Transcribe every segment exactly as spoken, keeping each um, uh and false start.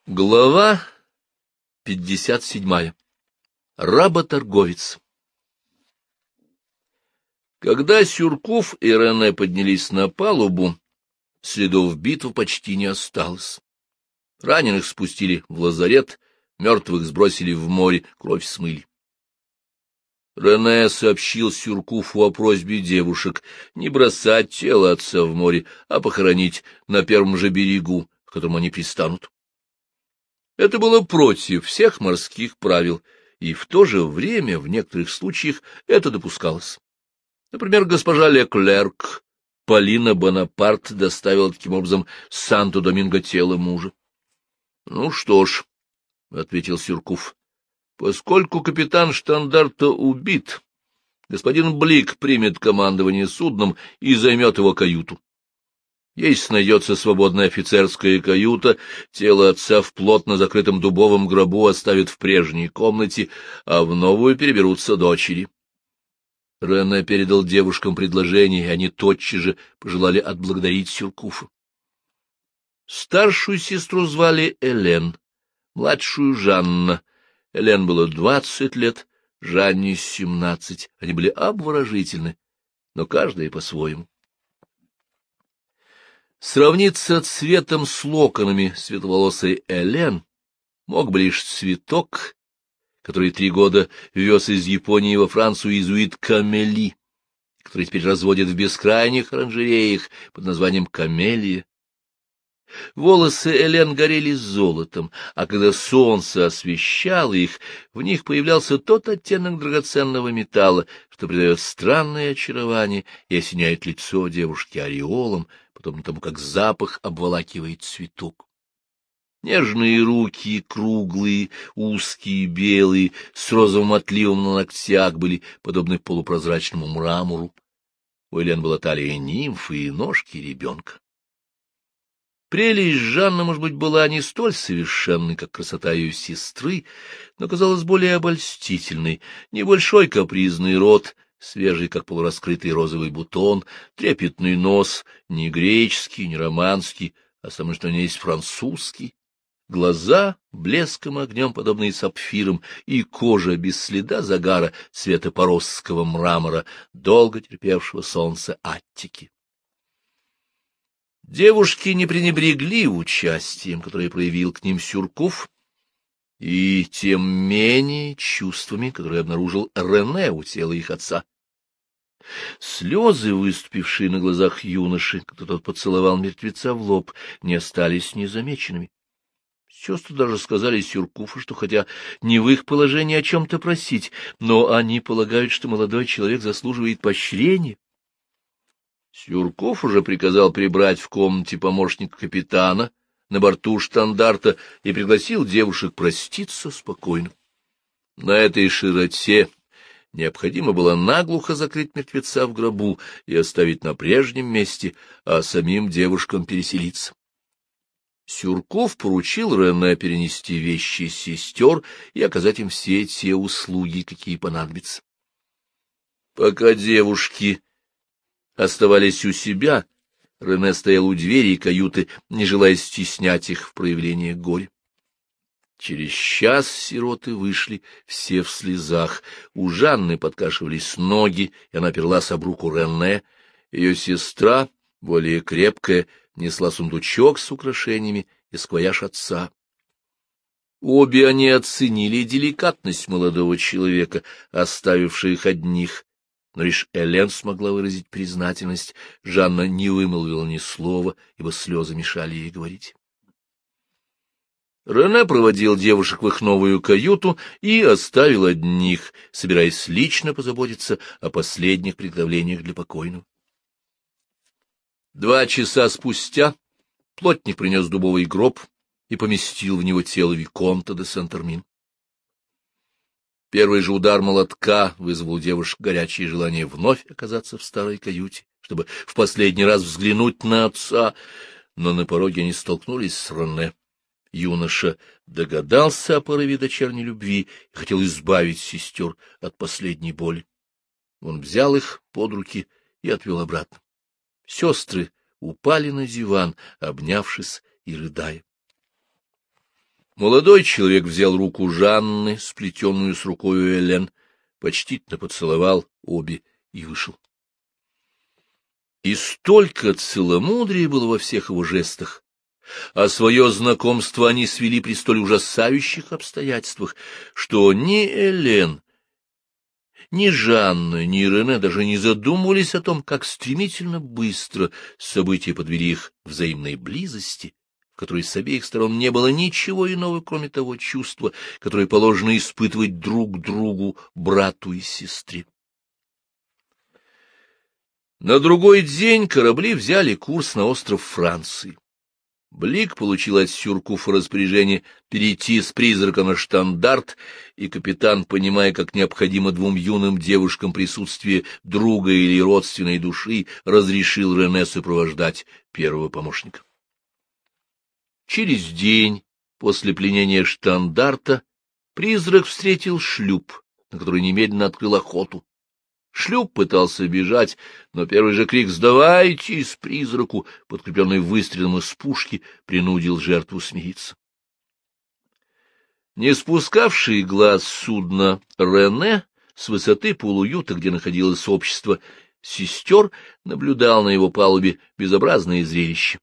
Глава пятьдесят седьмая. Работорговец. Когда Сюрков и Рене поднялись на палубу, следов битвы почти не осталось. Раненых спустили в лазарет, мертвых сбросили в море, кровь смыли. Рене сообщил Сюркуфу о просьбе девушек не бросать тело отца в море, а похоронить на первом же берегу, к которому они пристанут. Это было против всех морских правил, и в то же время в некоторых случаях это допускалось. Например, госпожа Леклерк, Полина Бонапарт, доставила таким образом с Санто-Доминго тело мужа. — Ну что ж, — ответил Сюркуф, — поскольку капитан штандарта убит, господин Блик примет командование судном и займет его каюту. Если найдется свободная офицерская каюта, тело отца в плотно закрытом дубовом гробу оставят в прежней комнате, а в новую переберутся дочери. Рене передал девушкам предложение, и они тотчас же пожелали отблагодарить Сюркуфа. Старшую сестру звали Элен, младшую — Жанна. Элен было двадцать лет, Жанне — семнадцать. Они были обворожительны, но каждая по-своему. Сравниться цветом с локонами светловолосой Элен мог бы лишь цветок, который три года вез из Японии во Францию иезуит Камели, который теперь разводят в бескрайних оранжереях под названием камелия. Волосы Элен горели золотом, а когда солнце освещало их, в них появлялся тот оттенок драгоценного металла, что придает странное очарование и осеняет лицо девушки ореолом, подобно тому, как запах обволакивает цветок. Нежные руки, круглые, узкие, белые, с розовым отливом на ногтях, были подобны полупрозрачному мрамору. У Элен была талия нимфы и ножки ребенка. Прелесть Жанны, может быть, была не столь совершенной, как красота ее сестры, но казалась более обольстительной. Небольшой капризный рот, свежий, как полураскрытый розовый бутон, трепетный нос, не греческий, не романский, а самое что ни есть французский, глаза блеском огнем, подобные сапфирам, и кожа без следа загара цвета поросского мрамора, долго терпевшего солнце Аттики. Девушки не пренебрегли участием, которое проявил к ним Сюркуф, и тем менее чувствами, которые обнаружил Рене у тела их отца. Слезы, выступившие на глазах юноши, когда тот поцеловал мертвеца в лоб, не остались незамеченными. Сестры даже сказали Сюркуфу, что хотя не в их положении о чем-то просить, но они полагают, что молодой человек заслуживает поощрения. Сюркуф уже приказал прибрать в комнате помощника капитана на борту штандарта и пригласил девушек проститься спокойно. На этой широте необходимо было наглухо закрыть мертвеца в гробу и оставить на прежнем месте, а самим девушкам переселиться. Сюркуф поручил Рене перенести вещи сестер и оказать им все те услуги, какие понадобятся. Пока девушки оставались у себя, Рене стоял у двери каюты, не желая стеснять их в проявлении горя. Через час сироты вышли, все в слезах. У Жанны подкашивались ноги, и она оперлась об руку Рене. Ее сестра, более крепкая, несла сундучок с украшениями и саквояж отца. Обе они оценили деликатность молодого человека, оставившего их одних, но лишь Элен смогла выразить признательность. Жанна не вымолвила ни слова, ибо слезы мешали ей говорить. Рене проводил девушек в их новую каюту и оставил одних, собираясь лично позаботиться о последних приготовлениях для покойного. Два часа спустя плотник принес дубовый гроб и поместил в него тело виконта де Сент-Эрмин. Первый же удар молотка вызвал у девушек горячее желание вновь оказаться в старой каюте, чтобы в последний раз взглянуть на отца, но на пороге они столкнулись с Рене. Юноша догадался о порыве дочерней любви и хотел избавить сестер от последней боли. Он взял их под руки и отвел обратно. Сестры упали на диван, обнявшись и рыдая. Молодой человек взял руку Жанны, сплетенную с рукою Элен, почтительно поцеловал обе и вышел. И столько целомудрия было во всех его жестах, а свое знакомство они свели при столь ужасающих обстоятельствах, что ни Элен, ни Жанна, ни Рене даже не задумывались о том, как стремительно быстро события подвели их к взаимной близости, в которой с обеих сторон не было ничего иного, кроме того чувства, которое положено испытывать друг другу, брату и сестре. На другой день корабли взяли курс на остров Франции. Блик получил от Сюркуфа распоряжение перейти с призрака на штандарт, и капитан, понимая, как необходимо двум юным девушкам присутствие друга или родственной души, разрешил Рене сопровождать первого помощника. Через день после пленения штандарта призрак встретил шлюп, на который немедленно открыл охоту. Шлюп пытался бежать, но первый же крик «Сдавайтесь!» призраку, подкрепленный выстрелом из пушки, принудил жертву смириться. Не спускавший глаз судна Рене с высоты полуюта, где находилось общество сестер, наблюдал на его палубе безобразное зрелище.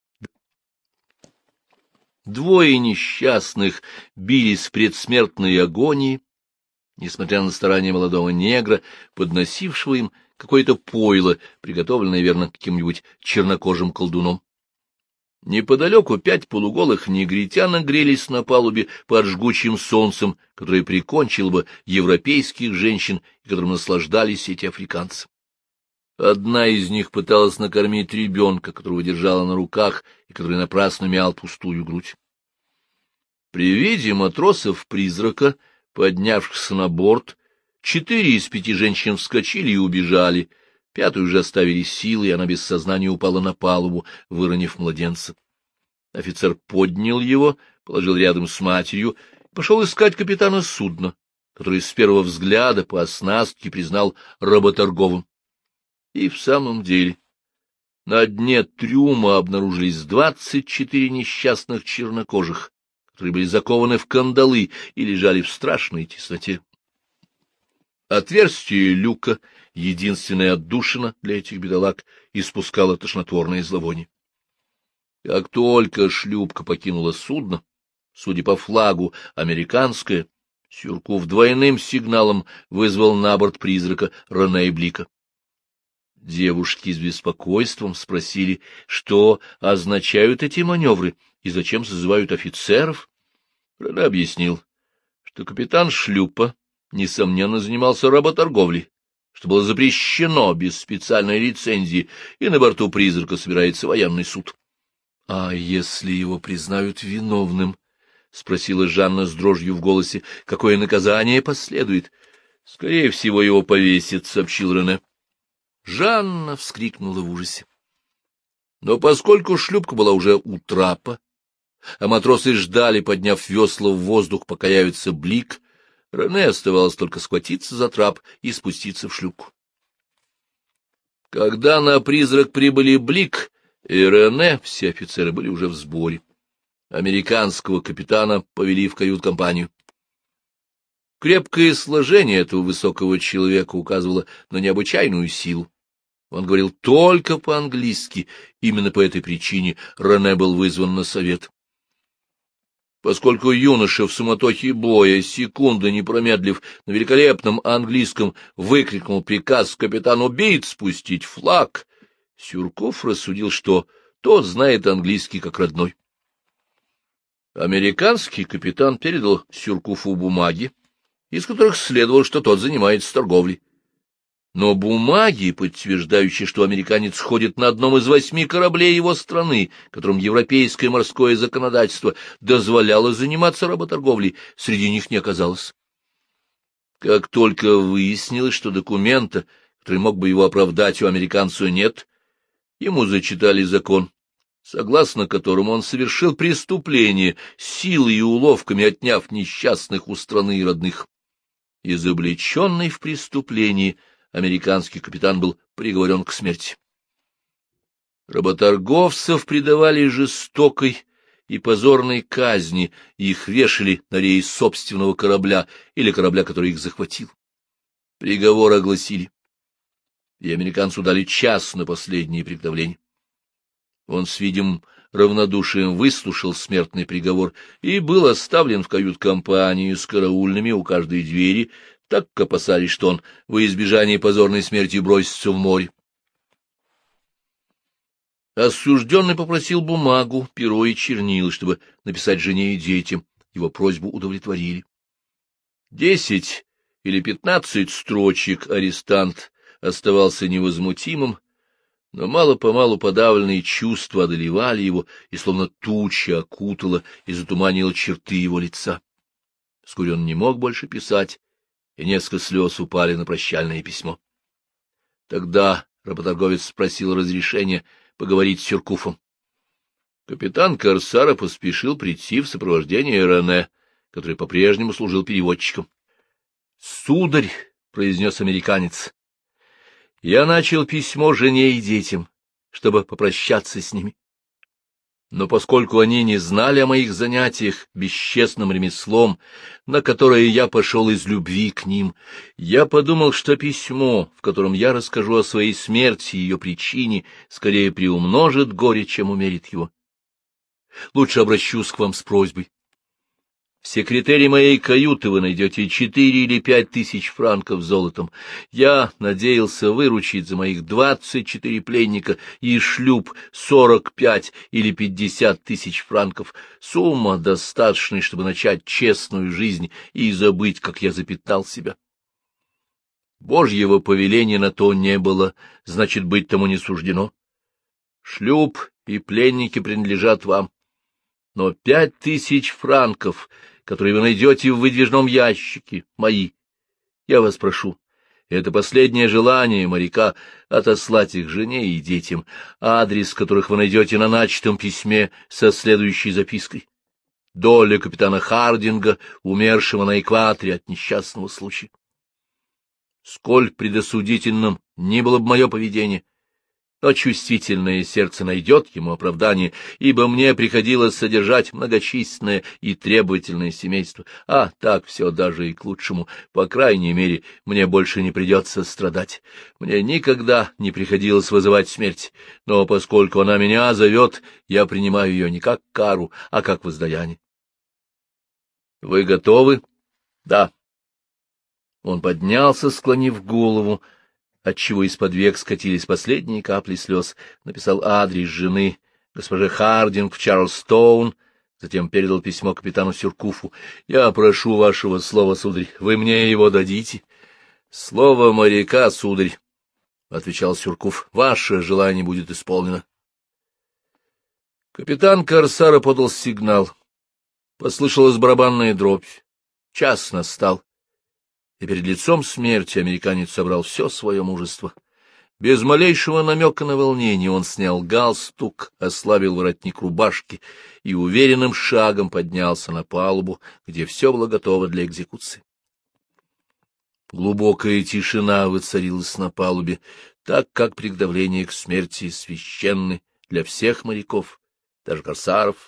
Двое несчастных бились в предсмертной агонии, несмотря на старания молодого негра, подносившего им какое-то пойло, приготовленное, верно, каким-нибудь чернокожим колдуном. Неподалеку пять полуголых негритянок грелись на палубе под жгучим солнцем, которое прикончило бы европейских женщин, и которым наслаждались эти африканцы. Одна из них пыталась накормить ребенка, которого держала на руках и который напрасно мял пустую грудь. При виде матросов-призрака, поднявшихся на борт, четыре из пяти женщин вскочили и убежали, пятую же оставили силой, и она без сознания упала на палубу, выронив младенца. Офицер поднял его, положил рядом с матерью и пошел искать капитана судна, который с первого взгляда по оснастке признал работорговым. И в самом деле на дне трюма обнаружились двадцать четыре несчастных чернокожих, которые были закованы в кандалы и лежали в страшной тесноте. Отверстие люка, единственная отдушина для этих бедолаг, испускало тошнотворное зловоние. Как только шлюпка покинула судно, судя по флагу, американское, Сюркуф двойным сигналом вызвал на борт призрака Рене и Блика. Девушки с беспокойством спросили, что означают эти маневры и зачем созывают офицеров. Рене объяснил, что капитан шлюпа, несомненно, занимался работорговлей, что было запрещено без специальной лицензии, и на борту призрака собирается военный суд. — А если его признают виновным? — спросила Жанна с дрожью в голосе. — Какое наказание последует? — Скорее всего, его повесят, — сообщил Рене. Жанна вскрикнула в ужасе. Но поскольку шлюпка была уже у трапа, а матросы ждали, подняв весла в воздух, пока явится Блик, Рене оставалось только схватиться за трап и спуститься в шлюпку. Когда на призрак прибыли Блик и Рене, все офицеры были уже в сборе. Американского капитана повели в кают-компанию. Крепкое сложение этого высокого человека указывало на необычайную силу. Он говорил только по-английски, именно по этой причине Рене был вызван на совет. Поскольку юноша в суматохе боя, секунды не промедлив, на великолепном английском выкрикнул приказ капитану Бит спустить флаг, Сюркуф рассудил, что тот знает английский как родной. Американский капитан передал Сюркуфу бумаги, из которых следовало, что тот занимается торговлей. Но бумаги, подтверждающие, что американец ходит на одном из восьми кораблей его страны, которым европейское морское законодательство дозволяло заниматься работорговлей, среди них не оказалось. Как только выяснилось, что документа, который мог бы его оправдать, у американца нет, ему зачитали закон, согласно которому он совершил преступление, силой и уловками отняв несчастных у страны и родных. Изобличенный в преступлении, американский капитан был приговорен к смерти. Работорговцев предавали жестокой и позорной казни их вешали на рейс собственного корабля или корабля, который их захватил. Приговор огласили, и американцу дали час на последнее приготовление. Он с видимым равнодушием выслушал смертный приговор и был оставлен в кают-компании с караульными у каждой двери, так как опасались, что он во избежание позорной смерти бросится в море. Осужденный попросил бумагу, перо и чернила, чтобы написать жене и детям. Его просьбу удовлетворили. Десять или пятнадцать строчек арестант оставался невозмутимым, но мало-помалу подавленные чувства одолевали его, и словно туча окутала и затуманила черты его лица. Вскоре он не мог больше писать, и несколько слез упали на прощальное письмо. Тогда работорговец спросил разрешения поговорить с Сюркуфом. Капитан Корсара поспешил прийти в сопровождении Рене, который по-прежнему служил переводчиком. — Сударь, — произнес американец, — я начал письмо жене и детям, чтобы попрощаться с ними. Но поскольку они не знали о моих занятиях бесчестным ремеслом, на которое я пошел из любви к ним, я подумал, что письмо, в котором я расскажу о своей смерти и ее причине, скорее приумножит горе, чем умерит его. Лучше обращусь к вам с просьбой. В секретаре моей каюты вы найдете четыре или пять тысяч франков золотом. Я надеялся выручить за моих двадцать четыре пленника и шлюп сорок пять или пятьдесят тысяч франков. Сумма достаточная, чтобы начать честную жизнь и забыть, как я запятнал себя. Божьего повеления на то не было, значит, быть тому не суждено. Шлюп и пленники принадлежат вам. Но пять тысяч франков, которые вы найдете в выдвижном ящике, мои. Я вас прошу, это последнее желание моряка — отослать их жене и детям, адрес которых вы найдете на начатом письме со следующей запиской. Доля капитана Хардинга, умершего на экваторе от несчастного случая. Сколь предосудительным ни было бы мое поведение, но чувствительное сердце найдет ему оправдание, ибо мне приходилось содержать многочисленное и требовательное семейство, а так все даже и к лучшему, по крайней мере, мне больше не придется страдать. Мне никогда не приходилось вызывать смерть, но поскольку она меня зовет, я принимаю ее не как кару, а как воздаяние. Вы готовы? Да. Он поднялся, склонив голову, отчего из-под век скатились последние капли слез, написал адрес жены, госпоже Хардинг в Чарльстоун, затем передал письмо капитану Сюркуфу. — Я прошу вашего слова, сударь, вы мне его дадите? — Слово моряка, сударь, — отвечал Сюркуф, — ваше желание будет исполнено. Капитан Корсара подал сигнал. Послышалась барабанная дробь. Час настал. И перед лицом смерти американец собрал все свое мужество. Без малейшего намека на волнение он снял галстук, ослабил воротник рубашки и уверенным шагом поднялся на палубу, где все было готово для экзекуции. Глубокая тишина воцарилась на палубе, так как приготовление к смерти священны для всех моряков, даже корсаров.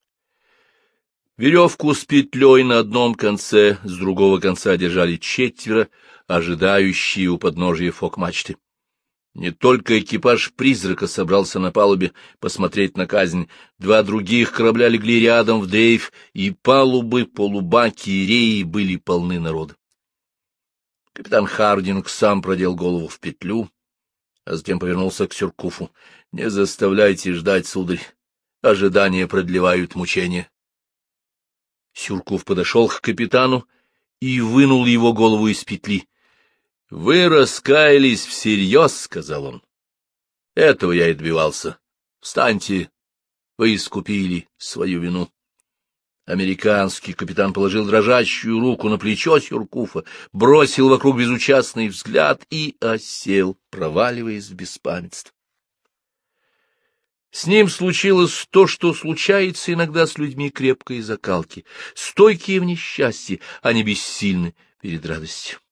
Веревку с петлей на одном конце, с другого конца держали четверо, ожидающие у подножия фок-мачты. Не только экипаж «Призрака» собрался на палубе посмотреть на казнь, два других корабля легли рядом в дрейф, и палубы, полубаки и реи были полны народа. Капитан Хардинг сам продел голову в петлю, а затем повернулся к Сюркуфу. — Не заставляйте ждать, сударь, ожидания продлевают мучения. Сюркуф подошел к капитану и вынул его голову из петли. — Вы раскаялись всерьез, — сказал он. — Этого я и добивался. Встаньте, вы искупили свою вину. Американский капитан положил дрожащую руку на плечо Сюркуфа, бросил вокруг безучастный взгляд и осел, проваливаясь в беспамятство. С ним случилось то, что случается иногда с людьми крепкой закалки, стойкие в несчастье, они бессильны перед радостью.